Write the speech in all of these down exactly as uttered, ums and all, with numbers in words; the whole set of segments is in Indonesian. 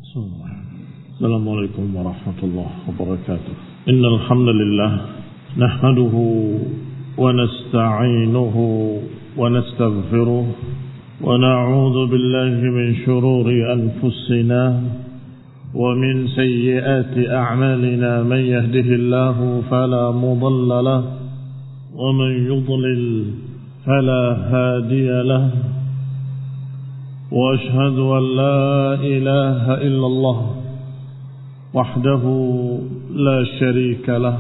السلام عليكم ورحمة الله وبركاته. إن الحمد لله نحمده ونستعينه ونستغفره ونعوذ بالله من شرور أنفسنا ومن سيئات أعمالنا. من يهده الله فلا مضل له ومن يضلل فلا هادي له، وأشهد أن لا إله إلا الله وحده لا شريك له،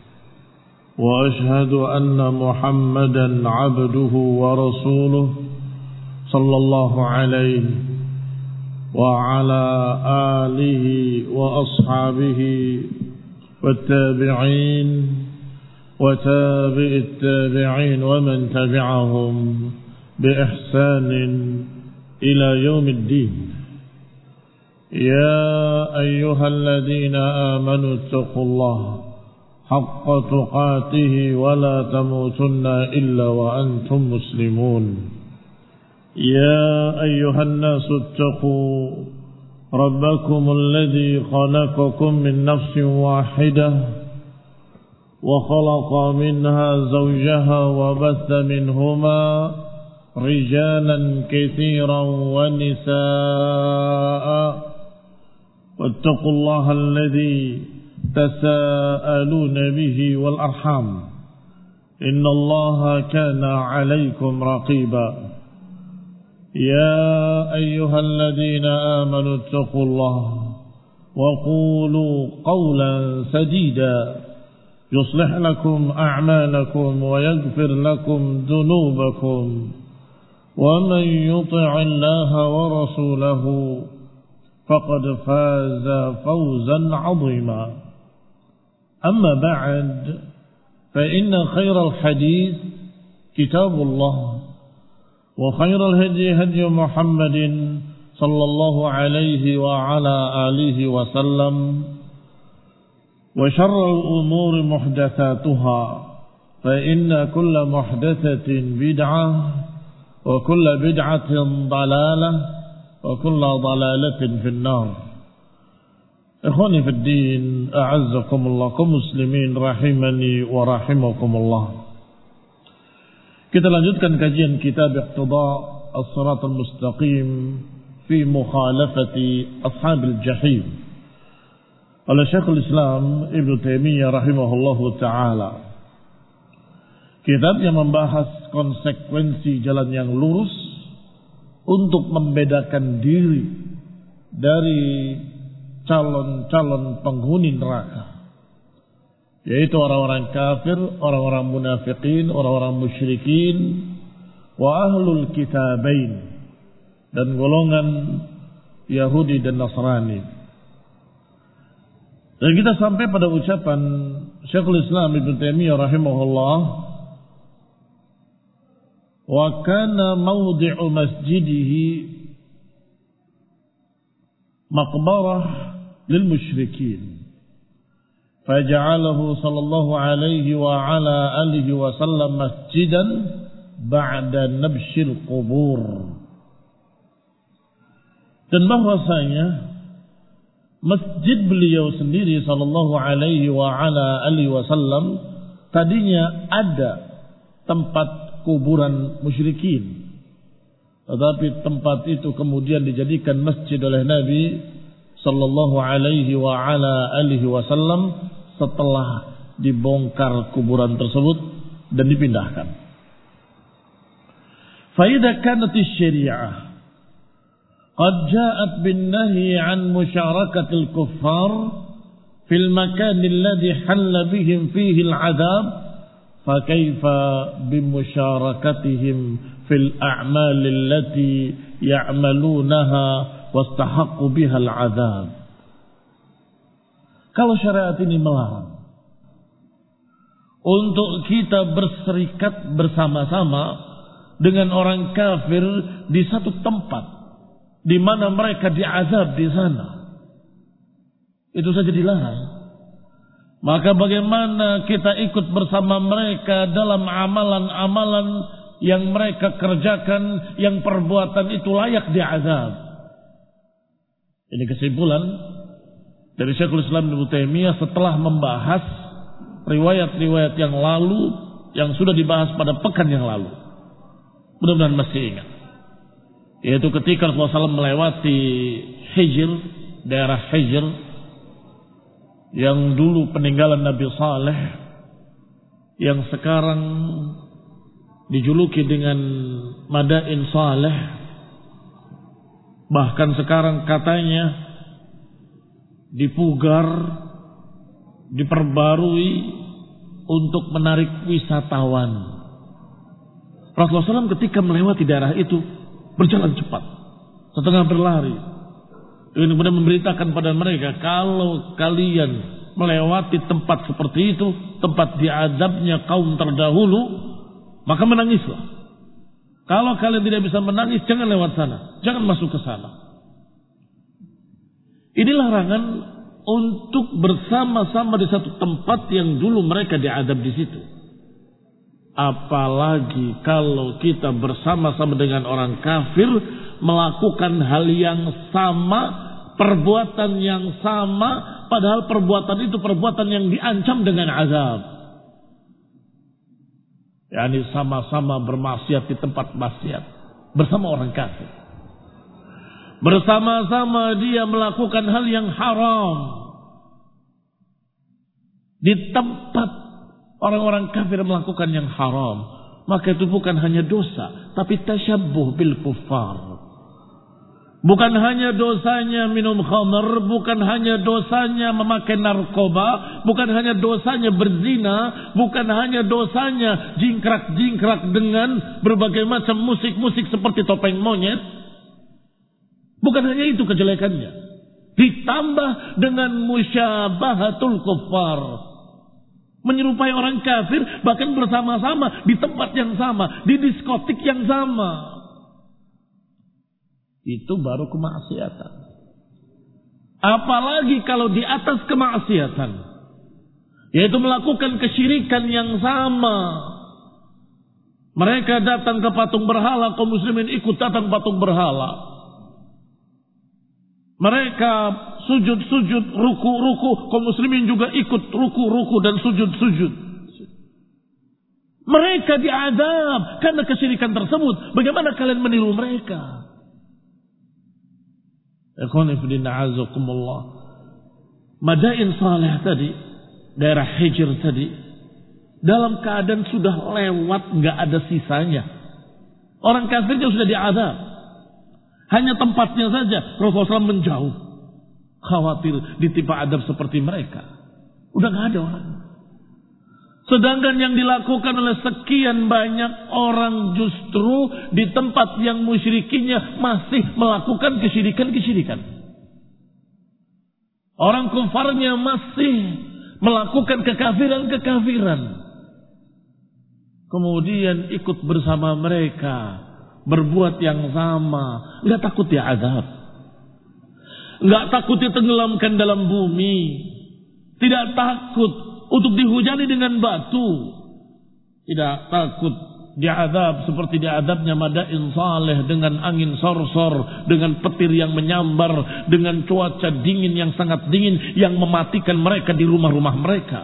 وأشهد أن محمدا عبده ورسوله صلى الله عليه وعلى آله وأصحابه والتابعين وتابع التابعين ومن تبعهم بإحسان إلى يوم الدين. يا أيها الذين آمنوا اتقوا الله حق تقاته ولا تموتن إلا وأنتم مسلمون. يا أيها الناس اتقوا ربكم الذي خلقكم من نفس واحدة وخلق منها زوجها وبث منهما رجالا كثيرا ونساء، واتقوا الله الذي تساءلون به والأرحام إن الله كان عليكم رقيبا. يا أيها الذين آمنوا اتقوا الله وقولوا قولا سديدا يصلح لكم أعمالكم ويغفر لكم ذنوبكم، ومن يطع الله ورسوله فقد فاز فوزا عظيما. أما بعد، فإن خير الحديث كتاب الله، وخير الهدي هدي محمد صلى الله عليه وعلى آله وسلم، وشر الأمور محدثاتها، فإن كل محدثة بدعة وكل بدعة ضلالة وكل ضلالة في النار. إخواني في الدين، أعزكم الله كمسلمين rahimani wa rahimakumullah. Kita lanjutkan kajian kitab Iqtida' as-Siratal Mustaqim fi mukhalafati ashabil jahim oleh Syekhul Islam Ibnu Taimiyah rahimahullahu taala. Kitab yang membahas konsekuensi jalan yang lurus untuk membedakan diri dari calon-calon penghuni neraka, yaitu orang-orang kafir, orang-orang munafikin, orang-orang musyrikin, wa ahlul kitabain, dan golongan Yahudi dan Nasrani. Dan kita sampai pada ucapan Syekhul Islam Ibnu Taimiyah rahimahullah, wa kana mawdi'u masjidihi maqbarah lil musyrikin, faja'alahu sallallahu alaihi wa ala alihi wa sallam masjidan ba'da nabshil qubur. Dan bahwasanya masjid beliau sendiri sallallahu alaihi wa ala alihi wasallam tadinya ada tempat kuburan musyrikin, tetapi tempat itu kemudian dijadikan masjid oleh Nabi sallallahu alaihi wa ala alihi wasallam setelah dibongkar kuburan tersebut dan dipindahkan. Fa idza kanat asy-syari'ah قد جاءت بالنهي عن مشاركة الكفار في المكان الذي حل بهم فيه العذاب، فكيف بمشاركتهم في الأعمال التي يعملونها واستحقوا بها العذاب. Kalau syariat ini melarang untuk kita berserikat bersama-sama dengan orang kafir di satu tempat di mana mereka diazab di sana, itu saja dilarang. Maka bagaimana kita ikut bersama mereka dalam amalan-amalan yang mereka kerjakan, yang perbuatan itu layak diazab? Ini kesimpulan dari Syekhul Islam Ibnu Taimiyah setelah membahas riwayat-riwayat yang lalu yang sudah dibahas pada pekan yang lalu. Mudah-mudahan masih ingat. Yaitu ketika Rasulullah shallallahu alaihi wasallam melewati Hijr, daerah Hijr yang dulu peninggalan Nabi Saleh, yang sekarang dijuluki dengan Madain Saleh. Bahkan sekarang katanya dipugar, diperbarui untuk menarik wisatawan. Rasulullah shallallahu alaihi wasallam ketika melewati daerah itu berjalan cepat, setengah berlari. Ini kemudian memberitakan pada mereka, kalau kalian melewati tempat seperti itu, tempat diazabnya kaum terdahulu, maka menangislah. Kalau kalian tidak bisa menangis, jangan lewat sana, jangan masuk ke sana. Ini larangan untuk bersama-sama di satu tempat yang dulu mereka diadab di situ. Apalagi kalau kita bersama-sama dengan orang kafir melakukan hal yang sama, perbuatan yang sama, padahal perbuatan itu perbuatan yang diancam dengan azab. Yani sama-sama bermaksiat di tempat maksiat bersama orang kafir. Bersama-sama dia melakukan hal yang haram di tempat orang-orang kafir melakukan yang haram, maka itu bukan hanya dosa, tapi tasyabbuh bil kuffar. Bukan hanya dosanya minum khamr, bukan hanya dosanya memakai narkoba, bukan hanya dosanya berzina, bukan hanya dosanya jingkrak-jingkrak dengan berbagai macam musik-musik seperti topeng monyet. Bukan hanya itu kejelekannya, ditambah dengan musyabahatul kuffar, menyerupai orang kafir, bahkan bersama-sama di tempat yang sama, di diskotik yang sama. Itu baru kemaksiatan. Apalagi kalau di atas kemaksiatan, yaitu melakukan kesyirikan yang sama. Mereka datang ke patung berhala, kaum muslimin ikut datang patung berhala. Mereka sujud-sujud, ruku-ruku, kaum muslimin juga ikut ruku-ruku dan sujud-sujud. Mereka diadab karena kesyirikan tersebut. Bagaimana kalian meniru mereka? Madain Saleh tadi, daerah Hijr tadi, dalam keadaan sudah lewat, nggak ada sisanya. Orang kafirnya sudah diadab. Hanya tempatnya saja Rasulullah shallallahu alaihi wasallam menjauh, khawatir ditimpa adab seperti mereka. Udah nggak ada orang. Sedangkan yang dilakukan oleh sekian banyak orang justru di tempat yang musyrikinya masih melakukan kesyirikan-kesyirikan. Orang kufarnya masih melakukan kekafiran-kekafiran. Kemudian ikut bersama mereka berbuat yang sama, nggak takut dia azab, nggak takut ditenggelamkan dalam bumi, tidak takut untuk dihujani dengan batu, tidak takut diadab seperti diadabnya Madain Saleh dengan angin sorsor, dengan petir yang menyambar, dengan cuaca dingin yang sangat dingin yang mematikan mereka di rumah-rumah mereka.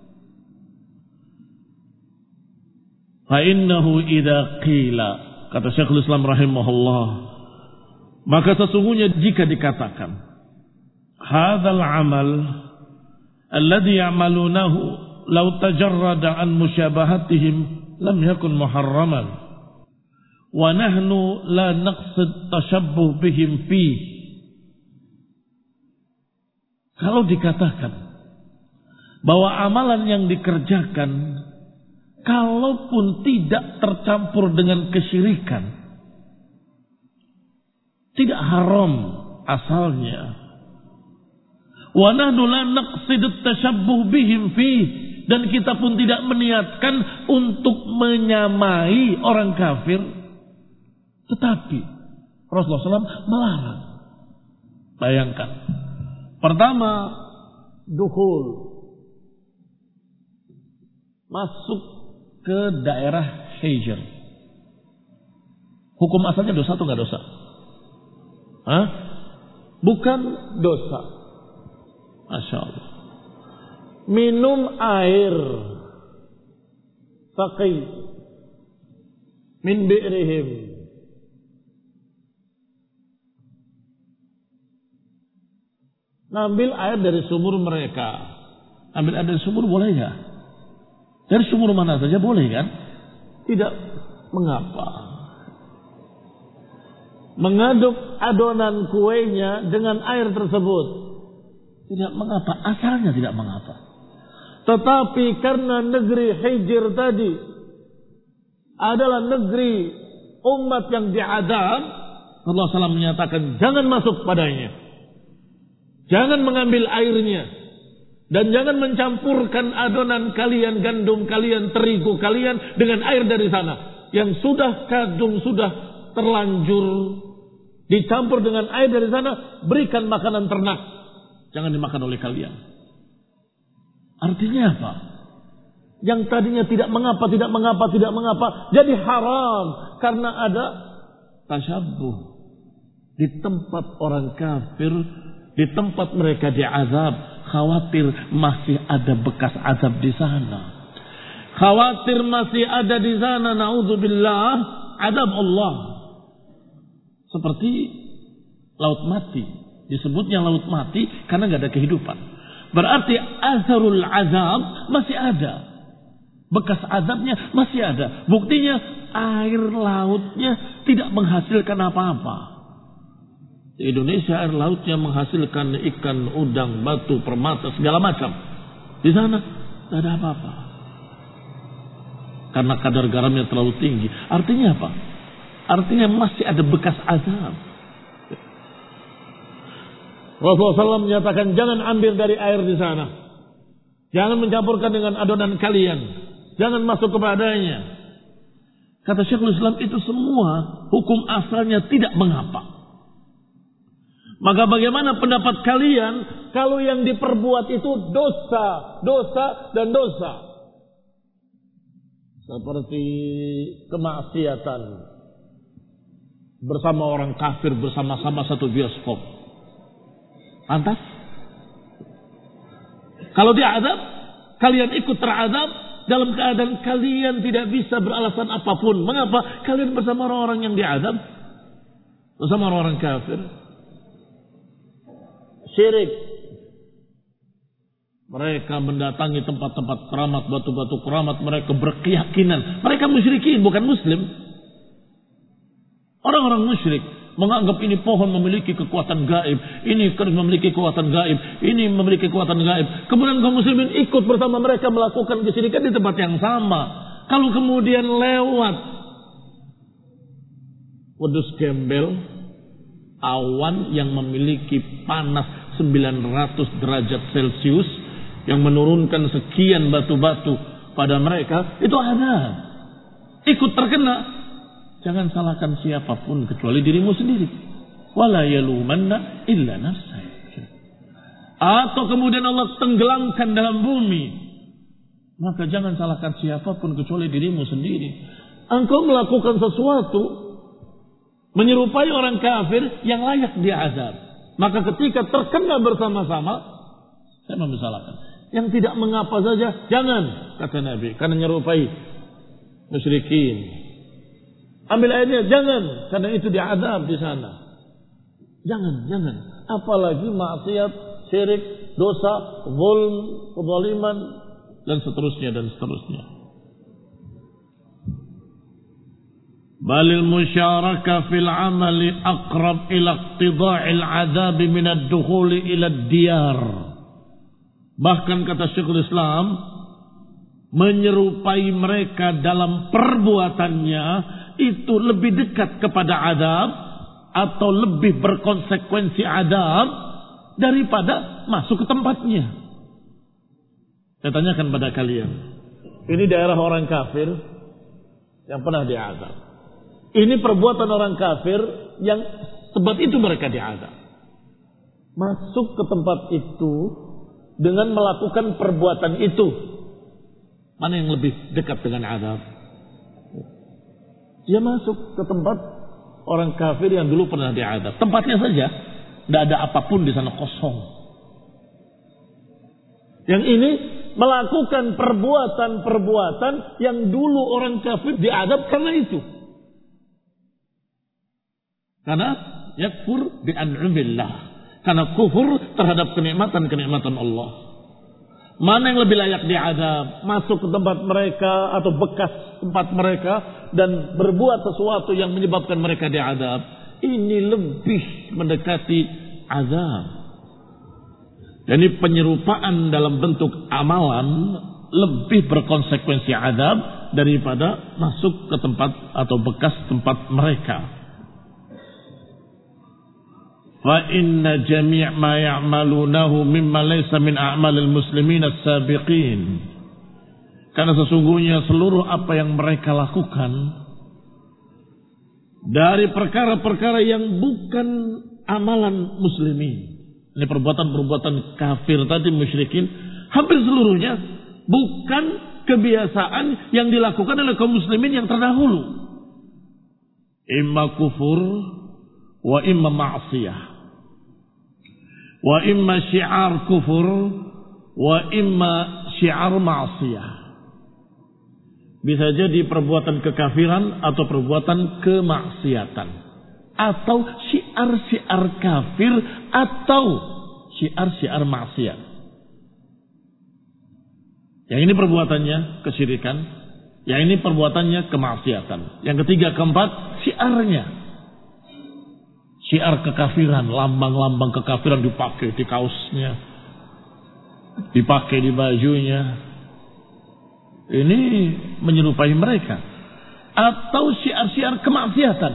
Fa innahu idza qila, kata Syekhul Islam rahimahullah, maka sesungguhnya jika dikatakan hadzal amal alladhi ya'malunahu law tajarrada an musyabahatihim lam yakun muharraman wa nahnu la naqsid tashabbuh bihim fi. Kalau dikatakan bahwa amalan yang dikerjakan kalaupun tidak tercampur dengan kesyirikan, tidak haram asalnya. Wa nahnu la naqsid tashabbuh bihim fi, dan kita pun tidak meniatkan untuk menyamai orang kafir. Tetapi Rasulullah shallallahu alaihi wasallam melarang. Bayangkan. Pertama, dukhul, masuk ke daerah Hijr. Hukum asalnya dosa atau nggak dosa? Hah? bukan dosa. Masya Allah. Minum air saqi min bi'rihim, ngambil air dari sumur mereka. Ambil air dari sumur boleh nggak? Dari sumur mana saja boleh kan? Tidak mengapa. Mengaduk adonan kuenya dengan air tersebut tidak mengapa, asalnya tidak mengapa. Tetapi karena negeri Hijr tadi adalah negeri umat yang diadab, Allah shallallahu alaihi wasallam menyatakan jangan masuk padanya, jangan mengambil airnya, dan jangan mencampurkan adonan kalian, gandum kalian, terigu kalian dengan air dari sana yang sudah kadung, sudah terlanjur dicampur dengan air dari sana. Berikan makanan ternak, jangan dimakan oleh kalian. Artinya apa? Yang tadinya tidak mengapa, tidak mengapa, tidak mengapa, jadi haram karena ada tasyabbuh di tempat orang kafir, di tempat mereka diazab. Khawatir masih ada bekas azab di sana. Khawatir masih ada di sana, naudzubillah, azab Allah. Seperti laut mati. Disebutnya laut mati karena nggak ada kehidupan. Berarti azharul azab masih ada. Bekas azabnya masih ada. Buktinya air lautnya tidak menghasilkan apa-apa. Di Indonesia air lautnya menghasilkan ikan, udang, batu, permata, segala macam. Di sana tidak ada apa-apa. Karena kadar garamnya terlalu tinggi. Artinya apa? Artinya masih ada bekas azab. Rasulullah shallallahu alaihi wasallam menyatakan jangan ambil dari air di sana. Jangan mencampurkan dengan adonan kalian. Jangan masuk kepadanya. Kata Syekhul Islam, itu semua hukum asalnya tidak mengapa. Maka bagaimana pendapat kalian kalau yang diperbuat itu dosa, dosa dan dosa? Seperti kemaksiatan bersama orang kafir, bersama-sama satu bioskop. Pantas? Kalau dia azab, kalian ikut terazab dalam keadaan kalian tidak bisa beralasan apapun. Mengapa? Kalian bersama orang-orang yang diazab, bersama orang-orang kafir. Syirik. Mereka mendatangi tempat-tempat keramat, batu-batu keramat. Mereka berkeyakinan mereka musyrikin, bukan muslim. Orang-orang musyrik menganggap ini pohon memiliki kekuatan gaib, ini keris memiliki kekuatan gaib, ini memiliki kekuatan gaib. Kemudian kaum muslimin ikut bersama mereka melakukan kesyirikan di tempat yang sama. Kalau kemudian lewat wedus gembel, awan yang memiliki panas sembilan ratus derajat Celcius yang menurunkan sekian batu-batu pada mereka, itu ada. Ikut terkena. Jangan salahkan siapapun kecuali dirimu sendiri. Wala yalumanna illa nafsah. Atau kemudian Allah tenggelamkan dalam bumi. Maka jangan salahkan siapapun kecuali dirimu sendiri. Engkau melakukan sesuatu menyerupai orang kafir yang layak diazab. Maka ketika terkena bersama-sama, saya memisahkan. Yang tidak mengapa saja, jangan, kata Nabi, karena menyerupai musyrikin. Ambil airnya, jangan, karena itu diazab di sana. Jangan, jangan. Apalagi maksiat, syirik, dosa, zulm, kezaliman, dan seterusnya dan seterusnya. Balil musyarakah fil amali aqrab ila iqtida'il azab min ad-dukhuli ila ad-diyar. Bahkan kata Syekhul Islam, menyerupai mereka dalam perbuatannya itu lebih dekat kepada azab atau lebih berkonsekuensi azab daripada masuk ke tempatnya. Saya tanyakan pada kalian, ini daerah orang kafir yang pernah diazab. Ini perbuatan orang kafir yang sebab itu mereka diazab. Masuk ke tempat itu dengan melakukan perbuatan itu, mana yang lebih dekat dengan azab? Dia masuk ke tempat orang kafir yang dulu pernah diazab. Tempatnya saja. Tidak ada apapun di sana, kosong. Yang ini melakukan perbuatan-perbuatan yang dulu orang kafir diadab karena itu. Karena yakfur bi an'amillah. Karena kufur terhadap kenikmatan-kenikmatan Allah. Mana yang lebih layak diadab? Masuk ke tempat mereka atau bekas tempat mereka dan berbuat sesuatu yang menyebabkan mereka diadab. Ini lebih mendekati azab. Jadi penyerupaan dalam bentuk amalan lebih berkonsekuensi azab daripada masuk ke tempat atau bekas tempat mereka. Fa inna jami' ma ya'malunahu mimma laysa min a'malil muslimin as-sabiqin. Karena sesungguhnya seluruh apa yang mereka lakukan dari perkara-perkara yang bukan amalan muslimin. Ini perbuatan-perbuatan kafir tadi, musyrikin, hampir seluruhnya bukan kebiasaan yang dilakukan oleh kaum muslimin yang terdahulu. Imma kufur wa imma ma'siyah, wa imma syiar kufur wa imma syiar ma'siyah. Bisa jadi perbuatan kekafiran atau perbuatan kemaksiatan, atau syiar-syiar kafir atau syiar-syiar maksiat. Yang ini perbuatannya kesyirikan, yang ini perbuatannya kemaksiatan. Yang ketiga, keempat, syiarnya syiar kekafiran, lambang-lambang kekafiran dipakai di kaosnya, dipakai di bajunya. Ini menyerupai mereka. Atau syiar-syiar kemaksiatan.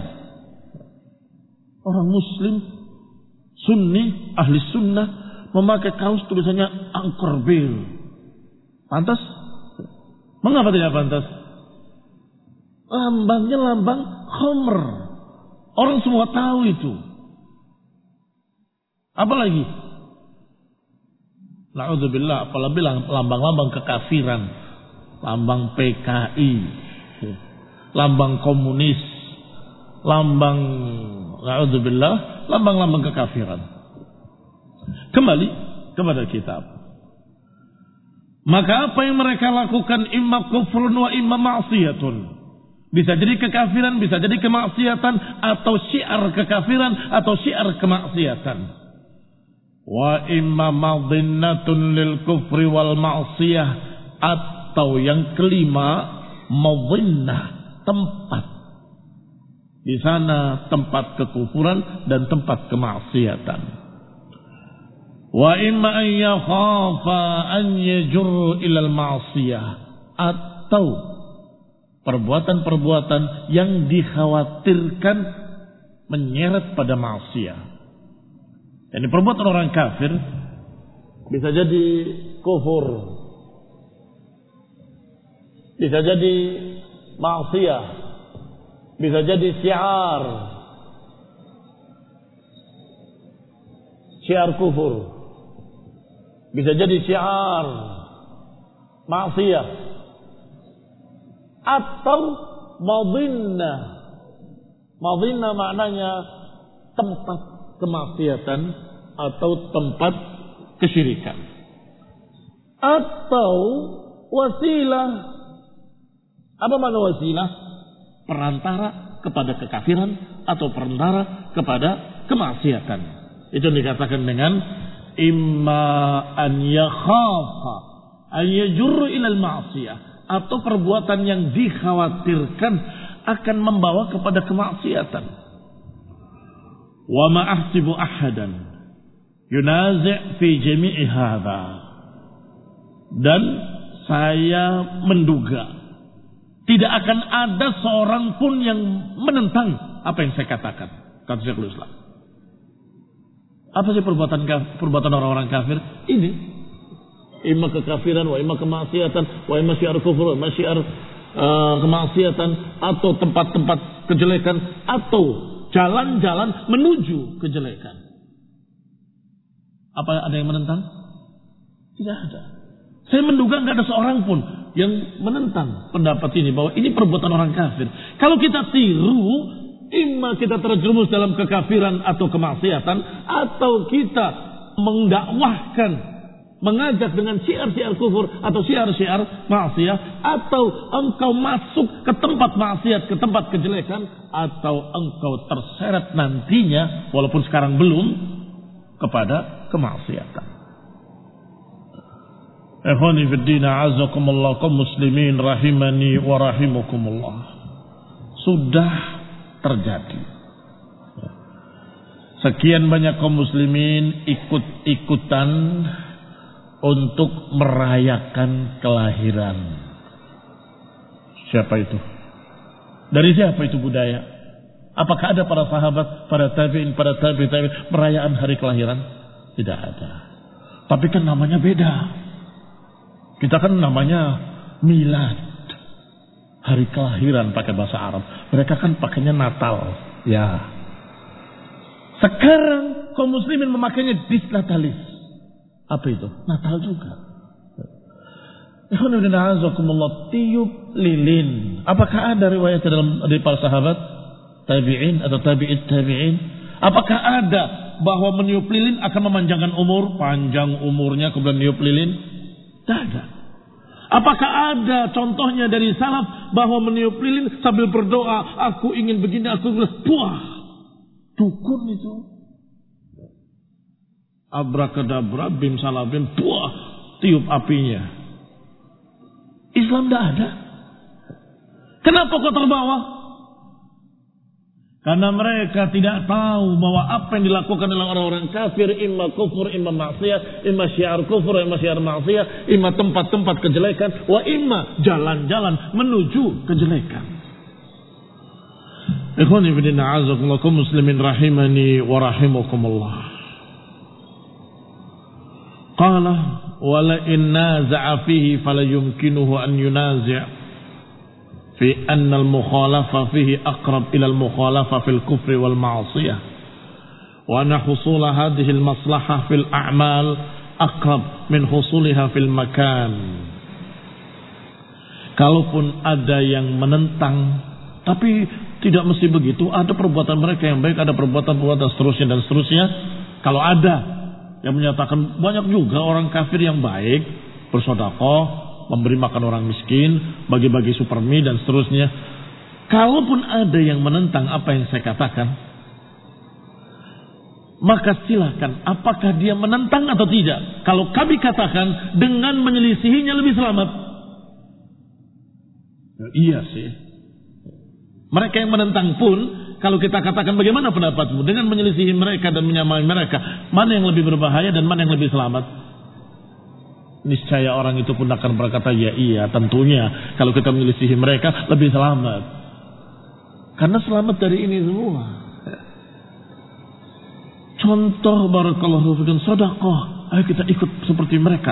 Orang muslim, sunni, ahli sunnah, memakai kaos tulisannya Angkor Bir. Pantas? Mengapa tidak pantas? Lambangnya lambang khamr. Orang semua tahu itu. Apalagi? Na'udzubillah, apalagi lambang-lambang kekafiran. Lambang P K I. Lambang komunis. Lambang, na'udzubillah, lambang-lambang kekafiran. Kembali kepada kitab. Maka apa yang mereka lakukan imma kufrun wa imma ma'siyatun. Bisa jadi kekafiran, bisa jadi kemaksiatan, atau syiar kekafiran, atau syiar kemaksiatan. Wa imma madhinnatun lil kufri wal ma'siyah, atau yang kelima, madhinnah, tempat. Di sana tempat kekufuran dan tempat kemaksiatan. Wa imma an yakhafa an yajurru ilal ma'siyah, atau perbuatan-perbuatan yang dikhawatirkan menyeret pada maksiat. Jadi perbuatan orang kafir bisa jadi kufur, bisa jadi maksiat, bisa jadi syiar, syiar kufur, bisa jadi syiar maksiat, atau madhinnah. Madhinnah maknanya tempat kemaksiatan atau tempat kesyirikan, atau wasilah. Apa makna wasilah? Perantara kepada kekafiran atau perantara kepada kemaksiatan. Itu dikatakan dengan imma an yakhafa an yajurru ilal ma'siyah, atau perbuatan yang dikhawatirkan akan membawa kepada kemaksiatan. Wa ma ahsibu ahadan yunazi' fi jami'i hadha, dan saya menduga tidak akan ada seorang pun yang menentang apa yang saya katakan, kata Syekhul Islam. Apa sih perbuatan perbuatan orang-orang kafir? Ini imma kekafiran, wa imma kemaksiatan, wa imma syiar kufur, wa imma syiar uh, kemaksiatan, atau tempat-tempat kejelekan, atau jalan-jalan menuju kejelekan. Apa ada yang menentang? Tidak ada. Saya menduga nggak ada seorang pun yang menentang pendapat ini, bahwa ini perbuatan orang kafir. Kalau kita tiru, Imma kita terjerumus dalam kekafiran atau kemaksiatan, atau kita mendakwahkan, mengajak dengan syiar-syiar kufur atau syiar-syiar maksiat, atau engkau masuk ke tempat maksiat, ke tempat kejelekan, atau engkau terseret nantinya, walaupun sekarang belum, kepada kemaksiatan. Ikhwani fiddin, a'azakumullah, kaum muslimin rahimani wa rahimakumullah. Sudah terjadi. Sekian banyak kaum muslimin ikut-ikutan untuk merayakan kelahiran. Siapa itu? Dari siapa itu budaya? Apakah ada para sahabat, para tabi'in, para tabi'in, tabi'in perayaan hari kelahiran? Tidak ada. Tapi kan namanya beda. Kita kan namanya milad. Hari kelahiran pakai bahasa Arab. Mereka kan pakainya Natal. Ya. Sekarang kaum muslimin memakainya disnatalis. Apa itu? Natal juga. Tiup lilin. Apakah ada riwayat dalam dari para sahabat tabi'in atau tabi'it tabi'in? Apakah ada bahwa meniup lilin akan memanjangkan umur? Panjang umurnya kemudian niup lilin? Tidak ada. Apakah ada contohnya dari salaf bahwa meniup lilin sambil berdoa, aku ingin begini, aku ingin buah. Dukun itu. Abrakadabra, bim salabim, buah. Tiup apinya. Islam tidak ada. Kenapa kok terbawa? Karena mereka tidak tahu bahwa apa yang dilakukan oleh orang-orang kafir, imma kufur, imma maksiat, imma syiar kufur, imma syiar maksiat, imma tempat-tempat kejelekan, wa imma jalan-jalan menuju kejelekan. Ikhwani fillah, a'azakumullah, kaum muslimin rahimani wa rahimakumullah. Qala wa la in naza'a fihi fala yumkinuhu an yunazi' في أن المخالفة فيه أقرب إلى المخالفة في الكفر والمعصية وأن حصول هذه المصلحة في الأعمال أقرب من حصولها في المكان. Kalaupun ada yang menentang, tapi tidak mesti begitu. Ada perbuatan mereka yang baik, ada perbuatan-perbuatan seterusnya dan seterusnya. Kalau ada yang menyatakan banyak juga orang kafir yang baik, bersedekah, memberi makan orang miskin, bagi-bagi supermi dan seterusnya. Kalaupun ada yang menentang apa yang saya katakan, maka silakan, apakah dia menentang atau tidak. Kalau kami katakan dengan menyelisihinya lebih selamat, ya, iya sih. Mereka yang menentang pun, kalau kita katakan bagaimana pendapatmu dengan menyelisihi mereka dan menyamai mereka, mana yang lebih berbahaya dan mana yang lebih selamat? Niscaya orang itu pun akan berkata, ya iya tentunya kalau kita menyelisihi mereka lebih selamat. Karena selamat dari ini semua. Contoh barakallahu fikum sedekah, ayo kita ikut seperti mereka.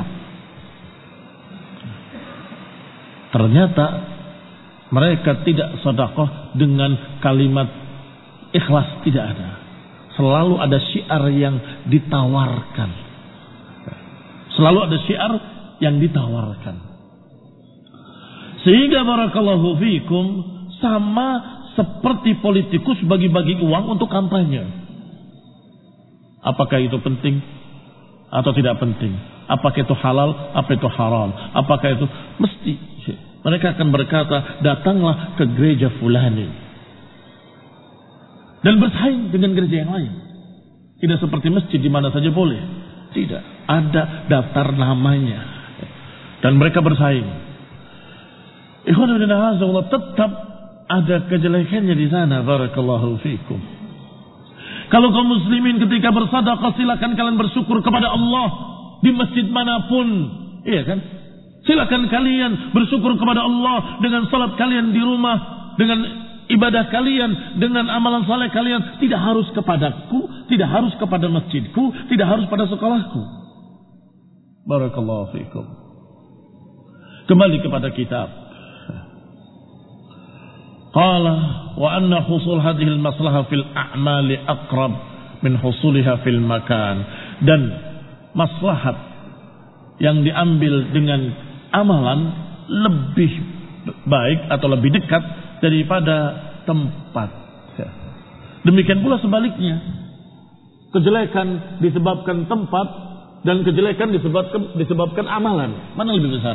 Ternyata mereka tidak sedekah dengan kalimat ikhlas, tidak ada. Selalu ada syiar yang ditawarkan. Selalu ada syiar yang ditawarkan. Sehingga barakallahu fikum sama seperti politikus bagi-bagi uang untuk kampanye. Apakah itu penting atau tidak penting? Apakah itu halal, apa itu haram? Apakah itu mesti? Mereka akan berkata, datanglah ke gereja fulani dan bersaing dengan gereja yang lain. Tidak seperti masjid di mana saja boleh. Tidak, ada daftar namanya. Dan mereka bersaing. Ikhwan fillah, azza tetap ada kejelekannya di sana. Barakallahu fikum. Kalau kaum muslimin ketika bersedekah, silakan kalian bersyukur kepada Allah di masjid manapun. Iya kan? Silakan kalian bersyukur kepada Allah dengan salat kalian di rumah, dengan ibadah kalian, dengan amalan saleh kalian. Tidak harus kepadaku, tidak harus kepada masjidku, tidak harus pada sekolahku. Barakallahu fikum. Kembali kepada kitab. Qala wa anna husul hadhihi al-maslahah fil a'mali aqrab min husuliha fil makan. Dan maslahat yang diambil dengan amalan lebih baik atau lebih dekat daripada tempat. Demikian pula sebaliknya. Kejelekan disebabkan tempat dan kejelekan disebabkan disebabkan amalan. Mana lebih besar?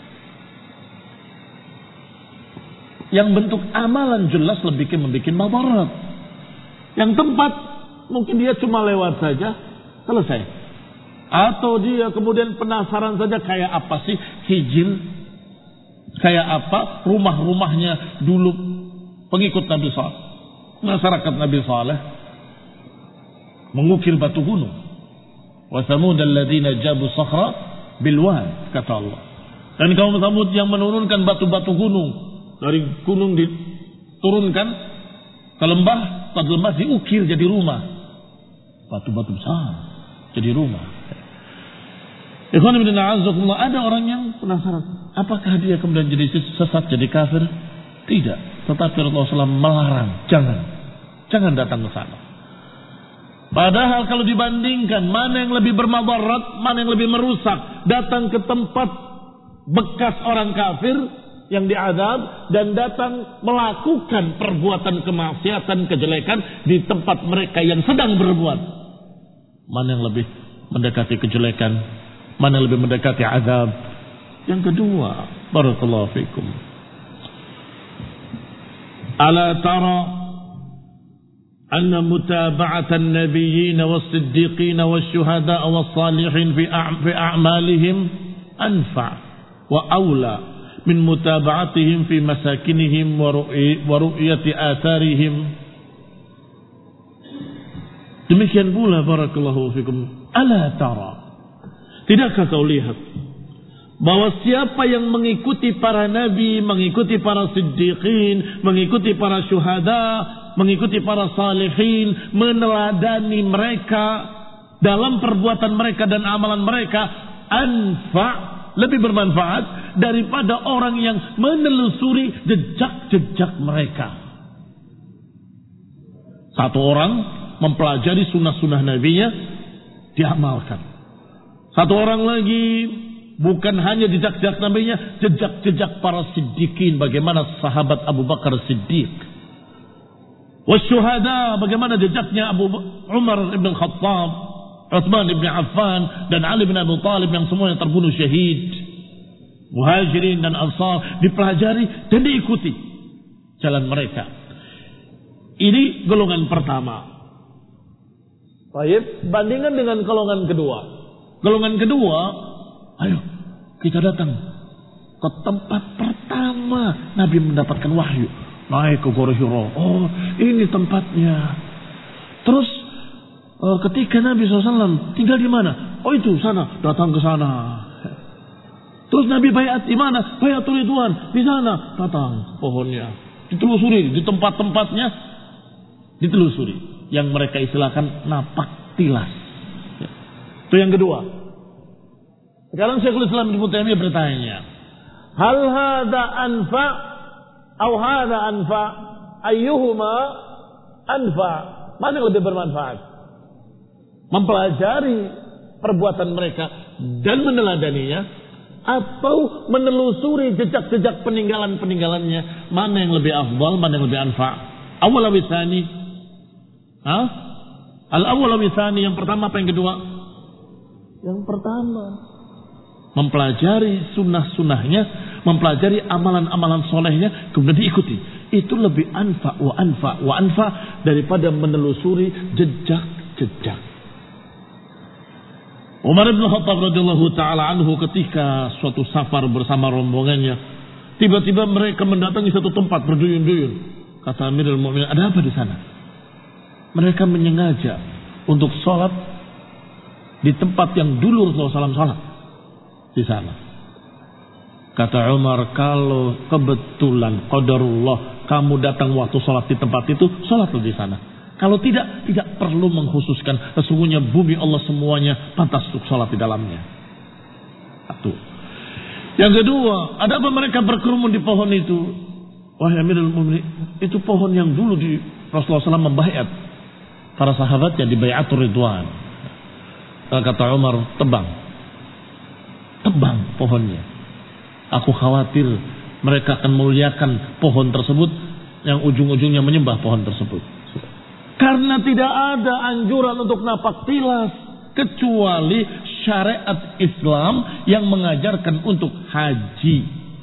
Yang bentuk amalan jelas lebih membuat madarat. Yang tempat mungkin dia cuma lewat saja, selesai. Atau dia kemudian penasaran saja kayak apa sih hijil, kayak apa rumah-rumahnya dulu pengikut Nabi Saleh, masyarakat Nabi Saleh mengukir batu gunung. Wa Thamud alladziina jabu sakhra bil wad, kata Allah. Dan kaum Thamud yang menurunkan batu-batu gunung dari gunung diturunkan ke lembah, ke lembah diukir jadi rumah. Batu-batu besar jadi rumah. Ikhwan ibn a'azzakumullah, ada orang yang penasaran, apakah dia kemudian jadi sesat, jadi kafir? Tidak. Tetapi Rasulullah shallallahu alaihi wasallam melarang, jangan, jangan datang ke sana. Padahal kalau dibandingkan mana yang lebih bermadarat, mana yang lebih merusak, datang ke tempat bekas orang kafir yang diazab dan datang melakukan perbuatan kemaksiatan, kejelekan di tempat mereka yang sedang berbuat. Mana yang lebih mendekati kejelekan, mana yang lebih mendekati azab? Yang kedua, barakallahu fikum. Ala tara أن متابعة النبيين والصديقين والشهداء والصالحين في أعمالهم أنفع وأولى من متابعتهم في مساكنهم ورؤية آثارهم. Demikian pula barakallahu fikum. Ala tara, tidakkah kau lihat bahwa siapa yang mengikuti para nabi, mengikuti para siddiqin, mengikuti para syuhada, mengikuti para salihin, meneladani mereka dalam perbuatan mereka dan amalan mereka, anfa, lebih bermanfaat daripada orang yang menelusuri jejak-jejak mereka. Satu orang mempelajari sunnah-sunnah nabinya, diamalkan. Satu orang lagi bukan hanya jejak-jejak nabinya, jejak-jejak para siddiqin, bagaimana sahabat Abu Bakar Siddiq. Wasyuhada, bagaimana jejaknya Abu Umar ibn Khattab, Uthman ibn Affan, dan Ali bin Abi Thalib yang semuanya terbunuh syahid. Muhajirin dan Ansar dipelajari dan diikuti jalan mereka. Ini golongan pertama. Baik, bandingkan dengan golongan kedua. Golongan kedua, ayo kita datang ke tempat pertama Nabi mendapatkan wahyu. Naik ke Gor Hira. Oh, ini tempatnya. Terus uh, ketika Nabi shallallahu alaihi wasallam tinggal di mana? Oh, itu sana. Datang ke sana. Terus Nabi bayat di mana? Bayatul Ridwan. Di sana. Datang pohonnya. Ditelusuri di tempat-tempatnya. Ditelusuri. Yang mereka istilahkan napak tilas. Ya. Itu yang kedua. Sekarang Syekhul Islam Ibnu Taimiyah bertanya, hal hada anfa atau hada anfa, ayyuhuma anfa? Mana yang lebih bermanfaat? Mempelajari perbuatan mereka dan meneladaninya, atau menelusuri jejak-jejak peninggalan-peninggalannya? Mana yang lebih afdal, mana yang lebih anfa? Awal atau tsani? Hah? Al-awwal atau tsani? Yang pertama apa yang kedua? Yang pertama. Mempelajari sunnah-sunnahnya, mempelajari amalan-amalan solehnya, kemudian diikuti. Itu lebih anfa wa anfa wa anfa daripada menelusuri jejak-jejak. Umar bin Khattab radhiyallahu taala anhu ketika suatu safar bersama rombongannya, tiba-tiba mereka mendatangi satu tempat berduyun-duyun. Kata Amirul Mukminin, ada apa di sana? Mereka menyengaja untuk sholat di tempat yang dulu Rasulullah shallallahu alaihi wasallam sholat. Di sana. Kata Umar, kalau kebetulan qadarullah kamu datang waktu sholat di tempat itu, sholatlah di sana. Kalau tidak, tidak perlu mengkhususkan. Sesungguhnya bumi Allah semuanya pantas untuk sholat di dalamnya. Satu. Yang kedua, ada apa mereka berkerumun di pohon itu? Wahai Amirul Mukminin, itu pohon yang dulu di Rasulullah shallallahu alaihi wasallam membaiat para sahabatnya di Bai'atur Ridwan. Kata Umar, tebang. Tebang pohonnya. Aku khawatir mereka akan memuliakan pohon tersebut yang ujung-ujungnya menyembah pohon tersebut. Karena tidak ada anjuran untuk napak tilas kecuali syariat Islam yang mengajarkan untuk haji.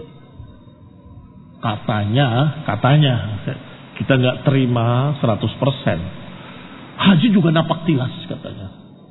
Katanya, katanya kita nggak terima seratus persen. Haji juga napak tilas katanya.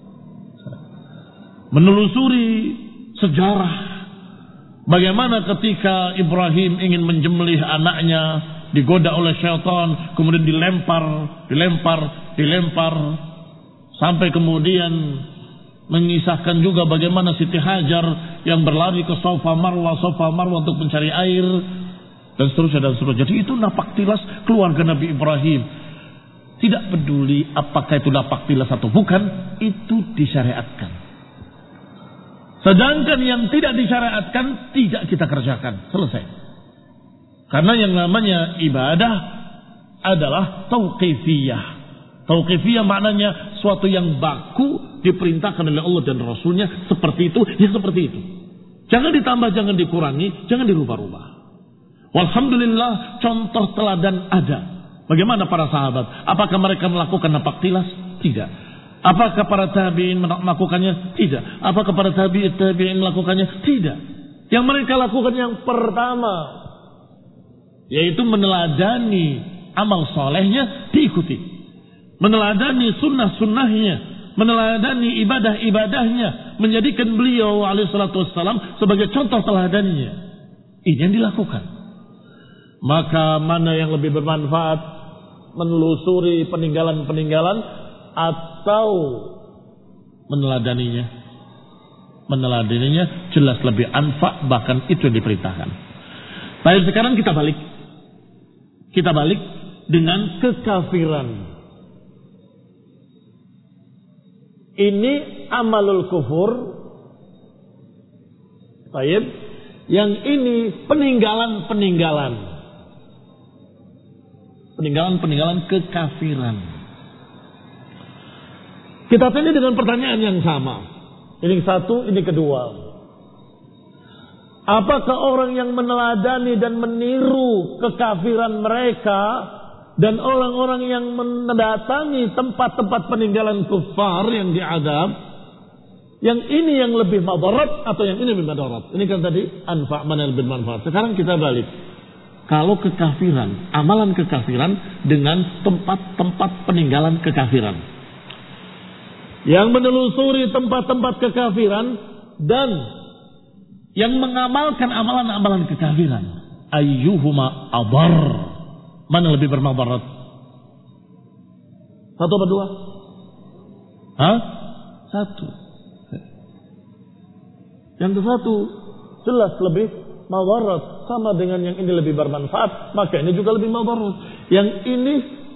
Menelusuri sejarah bagaimana ketika Ibrahim ingin menjembelih anaknya, digoda oleh syaitan, kemudian dilempar, dilempar, dilempar, sampai kemudian mengisahkan juga bagaimana Siti Hajar yang berlari ke Safa Marwa, Safa Marwa untuk mencari air, dan seterusnya dan seterusnya. Jadi itu napak tilas keluarga Nabi Ibrahim. Tidak peduli apakah itu napak tilas atau bukan, itu disyariatkan. Sedangkan yang tidak disyariatkan tidak kita kerjakan. Selesai. Karena yang namanya ibadah adalah tauqifiyah. Tauqifiyah maknanya suatu yang baku diperintahkan oleh Allah dan Rasulnya seperti itu, ya seperti itu. Jangan ditambah, jangan dikurangi, jangan dirubah-rubah. Walhamdulillah contoh teladan ada. Bagaimana para sahabat? Apakah mereka melakukan napak tilas? Tidak. Apakah para tabi'in melakukannya? Tidak. Apakah para tabi'in tabi'in melakukannya? Tidak. Yang mereka lakukan yang pertama, yaitu meneladani amal solehnya diikuti, meneladani sunnah-sunnahnya, meneladani ibadah-ibadahnya, menjadikan beliau alaihi salatu wassalam sebagai contoh teladannya. Ini yang dilakukan. Maka mana yang lebih bermanfaat, menelusuri peninggalan-peninggalan atau meneladaninya? Meneladaninya jelas lebih anfa, bahkan itu yang diperintahkan. Baik, sekarang kita balik. Kita balik dengan kekafiran. Ini amalul kufur. Baik. Yang ini peninggalan-peninggalan. Peninggalan-peninggalan kekafiran. Kita tanya dengan pertanyaan yang sama. Ini satu, ini kedua. Apakah orang yang meneladani dan meniru kekafiran mereka dan orang-orang yang mendatangi tempat-tempat peninggalan kufar yang diadab, yang ini yang lebih madarat atau yang ini lebih madarat? Ini kan tadi anfa, mana yang lebih manfaat. Sekarang kita balik. Kalau kekafiran, amalan kekafiran dengan tempat-tempat peninggalan kekafiran. Yang menelusuri tempat-tempat kekafiran dan yang mengamalkan amalan-amalan kekafiran. Ayyuhuma adar. Mana lebih bermadarat? Satu atau dua? Hah? Satu. Yang ke satu jelas lebih madarat, sama dengan yang ini lebih bermanfaat, maka ini juga lebih madarat. Yang ini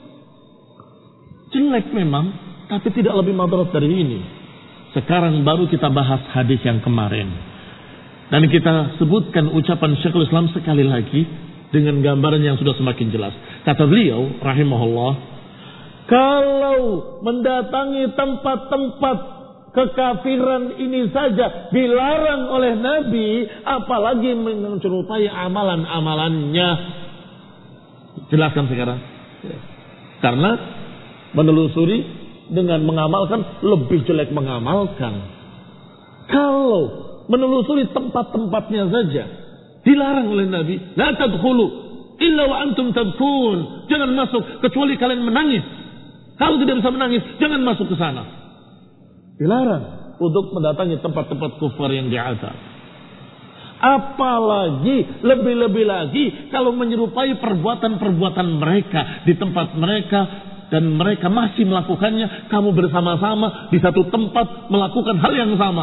jelek memang, tapi tidak lebih madarat dari ini. Sekarang baru kita bahas hadis yang kemarin. Dan kita sebutkan ucapan Syekhul Islam sekali lagi dengan gambaran yang sudah semakin jelas. Kata beliau rahimahullah, kalau mendatangi tempat-tempat kekafiran ini saja dilarang oleh Nabi, apalagi menyerupai amalan-amalannya. Jelaskan sekarang. Karena menelusuri dengan mengamalkan lebih jelek mengamalkan. Kalau menelusuri tempat-tempatnya saja dilarang oleh Nabi, la tadkhulu illa wa antum tabkun. Jangan masuk kecuali kalian menangis. Kalau tidak bisa menangis, jangan masuk ke sana. Dilarang untuk mendatangi tempat-tempat kufar yang diazab. Apalagi lebih-lebih lagi kalau menyerupai perbuatan-perbuatan mereka di tempat mereka dan mereka masih melakukannya, kamu bersama-sama di satu tempat melakukan hal yang sama.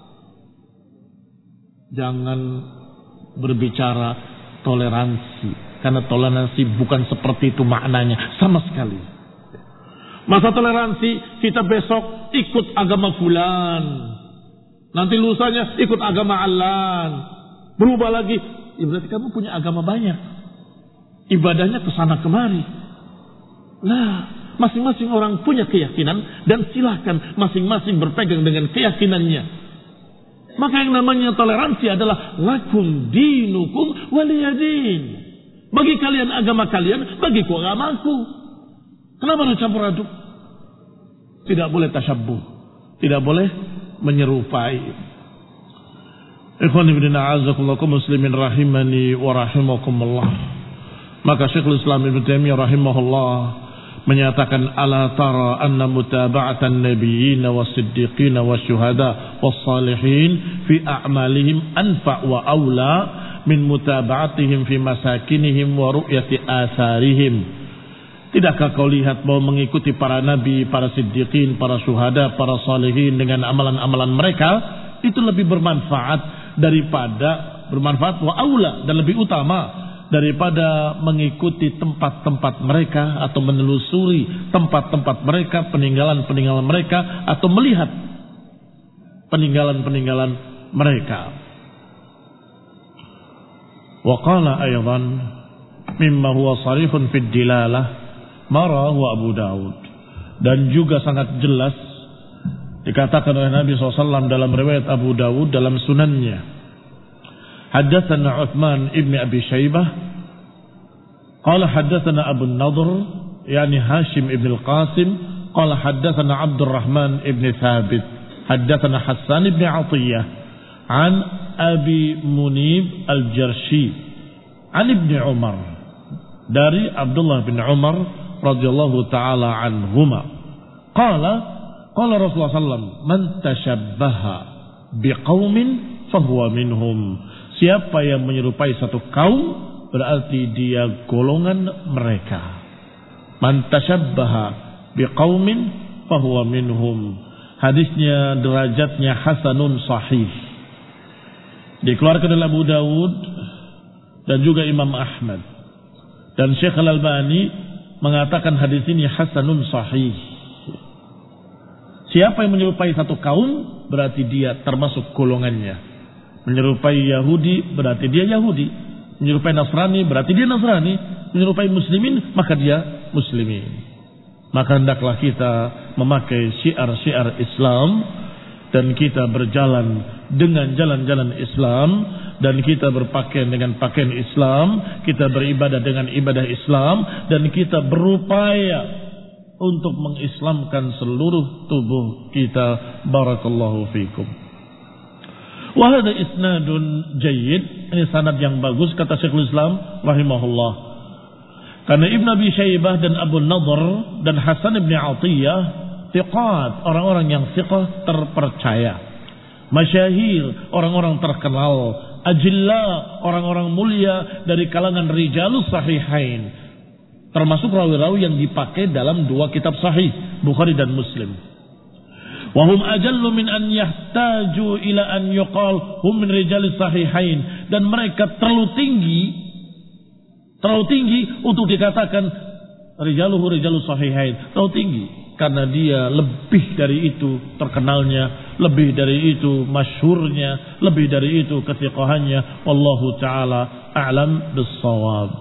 Jangan berbicara toleransi, karena toleransi bukan seperti itu maknanya sama sekali. Masa toleransi kita besok ikut agama fulan, nanti lusanya ikut agama alan, berubah lagi. Ya berarti kamu punya agama banyak, ibadahnya kesana kemari. Nah, masing-masing orang punya keyakinan dan silahkan masing-masing berpegang dengan keyakinannya. Maka yang namanya toleransi adalah lakum dinukum waliyadin. Bagi kalian agama kalian, bagiku agamaku. Kenapa harus campur aduk? Tidak boleh tasyabbuh, tidak boleh menyerupai. Ikhwan fillah a'azzakumullah muslimin rahimani wa rahimakumullah. Maka Syekhul Islam Ibnu Taimiyah rahimahullah menyatakan ala tara anna mutaba'atan nabiyyin was-siddiqin wasyuhada was-salihin fi a'malihim anfa' wa aula min mutaba'atihim fi masakinihim wa ru'yati atharihim. Tidakkah kau lihat bahwa mengikuti para nabi, para siddiqin, para syuhada, para salihin dengan amalan-amalan mereka itu lebih bermanfaat daripada bermanfaat wa aula dan lebih utama daripada mengikuti tempat-tempat mereka atau menelusuri tempat-tempat mereka, peninggalan-peninggalan mereka atau melihat peninggalan-peninggalan mereka. Wa qala aydan mimma huwa sarihun fid dilalah ma rawahu Abu Daud, dan juga sangat jelas dikatakan oleh Nabi shallallahu alaihi wasallam dalam riwayat Abu Daud dalam sunannya. Haddatsana Utsman ibn Abi Syaibah qala haddatsana Abu Nadhr yani Hashim ibn al-Qasim qala haddatsana Abdurrahman ibn Thabit haddatsana Hassan ibn Atiyah an Abi Munib al-Jarshi an Ibn Umar dari Abdullah bin Umar radhiyallahu taala anhuma qala qala Rasulullah sallallahu alaihi wasallam man tashabbaha biqaumin fahuwa minhum. Siapa yang menyerupai satu kaum berarti dia golongan mereka. Man tashabbaha biqaumin fahuwa minhum. Hadisnya derajatnya hasanun sahih. Dikeluarkan oleh Abu Dawud dan juga Imam Ahmad. Dan Syekh Al-Albani mengatakan hadis ini hasanun sahih. Siapa yang menyerupai satu kaum berarti dia termasuk golongannya. Menyerupai Yahudi berarti dia Yahudi. Menyerupai Nasrani berarti dia Nasrani. Menyerupai Muslimin maka dia Muslimin. Maka hendaklah kita memakai syiar-syiar Islam dan kita berjalan dengan jalan-jalan Islam dan kita berpakaian dengan pakaian Islam, kita beribadah dengan ibadah Islam dan kita berupaya untuk mengislamkan seluruh tubuh kita. Barakallahu fikum. Wa hadha isnadun jayyid, ini sanad yang bagus kata Syekhul Islam rahimahullah. Karena Ibn Abi Syaibah dan Abu Nadhr dan Hasan ibn Atiyah thiqat, orang-orang yang thiqah terpercaya, masyahir, orang-orang terkenal, ajilla, orang-orang mulia dari kalangan rijalus sahihain, termasuk rawi-rawi yang dipakai dalam dua kitab sahih Bukhari dan Muslim. Wahum ajallu min an yahtaju ila an yuqal hum min rijalis sahihain, dan mereka terlalu tinggi terlalu tinggi untuk dikatakan rijaluhu rijalus sahihain, terlalu tinggi karena dia lebih dari itu terkenalnya, lebih dari itu masyhurnya, lebih dari itu kethiqahannya. Wallahu taala a'lam bis-shawab.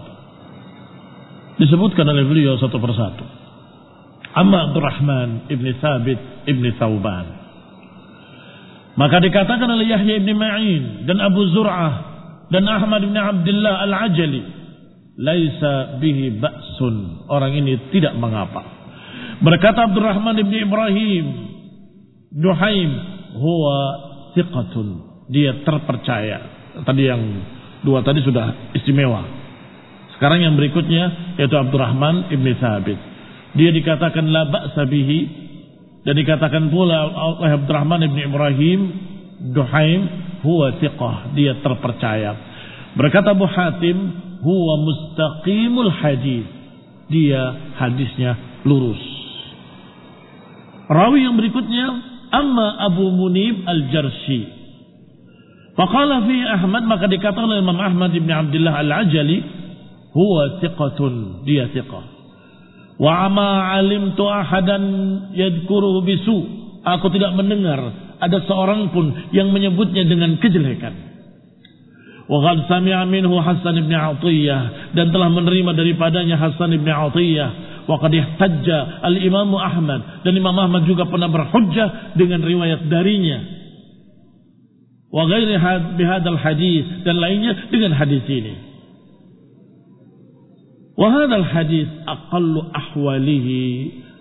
Disebutkan oleh beliau satu persatu. Amma Abdurrahman ibn Thabit ibn Thauban, maka dikatakan oleh Yahya ibn Ma'in dan Abu Zur'ah dan Ahmad ibn Abdullah al-Ajali, laisa bihi ba'sun, orang ini tidak mengapa. Berkata Abdurrahman ibn Ibrahim Duhaim, huwa thiqatun, dia terpercaya. Tadi yang dua tadi sudah istimewa. Sekarang yang berikutnya yaitu Abdurrahman ibn Thabit, dia dikatakan la ba'sa bihi, dan dikatakan pula oleh Abdurrahman ibn Ibrahim Duhaim, huwa thiqah, dia terpercaya. Berkata Abu Hatim, huwa mustaqimul hadis, dia hadisnya lurus. Rawi yang berikutnya amma Abu Munib al-Jarshi, faqala fi Ahmad, maka dikatakan oleh Imam Ahmad ibn Abdullah al-Ajali, huwa thiqatun, dia thiqah. Wa ma alimtu ahadan yadhkuruhu bisu, aku tidak mendengar ada seorang pun yang menyebutnya dengan kejelekan. Wa qad sami'a minhu Hasan ibn Atiyah, dan telah menerima daripadanya Hasan ibn Atiyah. Wa qad ihtajja al-Imam Ahmad, dan Imam Ahmad juga pernah berhujjah dengan riwayat darinya. Wa ghairi bihadzal hadis, dan lainnya dengan hadis ini. Wa hadzal hadis aqallu ahwalihi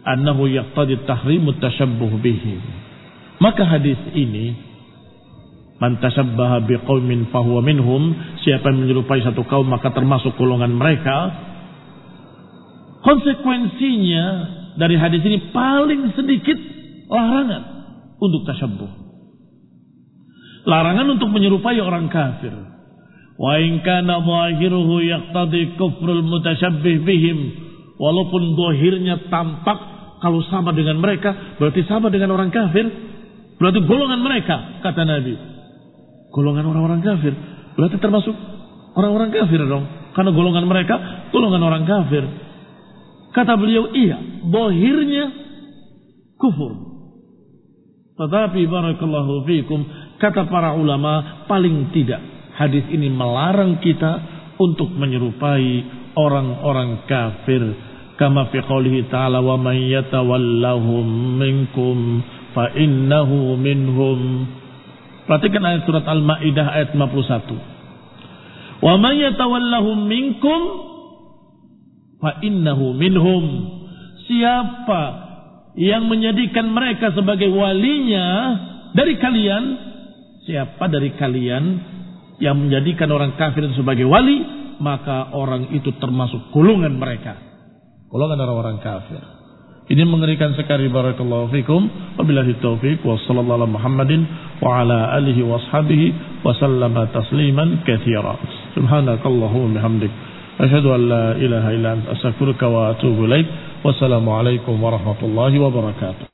annahu yaqtadi tahrimu tashabbuh bihim. Maka hadis ini, man tashabbaha biqaumin fahuwa minhum, siapa yang menyerupai satu kaum maka termasuk golongan mereka. Konsekuensinya dari hadis ini paling sedikit larangan untuk tasyabbuh. Larangan untuk menyerupai orang kafir. Wa in kana zahiruhu yaqtadi kufrul mutasyabbih bihim, walaupun zahirnya tampak kalau sama dengan mereka berarti sama dengan orang kafir, berarti golongan mereka, kata Nabi. Golongan orang-orang kafir berarti termasuk orang-orang kafir dong, karena golongan mereka golongan orang kafir. Kata beliau, iya, zahirnya kufur. Tetapi barakallahu fikum, kata para ulama, paling tidak hadis ini melarang kita untuk menyerupai orang-orang kafir. Kama fi qoulihi ta'ala, wa man yatawallahum minkum fa innahu minhum. Perhatikan ayat surat Al-Maidah ayat lima puluh satu. Wa man yatawallahum minkum fa innahu minhum. Siapa yang menjadikan mereka sebagai walinya dari kalian, siapa dari kalian yang menjadikan orang kafir itu sebagai wali, maka orang itu termasuk golongan mereka, golongan orang-orang kafir. Ini mengerikan sekali. Barakallahu fikum. Wabillahi taufiq. Wa sallallahu ala Muhammadin wa ala alihi wa ashabihi wa sallama tasliman katsira. Subhanakallahumma bihamdik, asyhadu an la ilaha illa anta, astaghfiruka wa atubu ilaik. Wassalamu alaikum warahmatullahi wabarakatuh.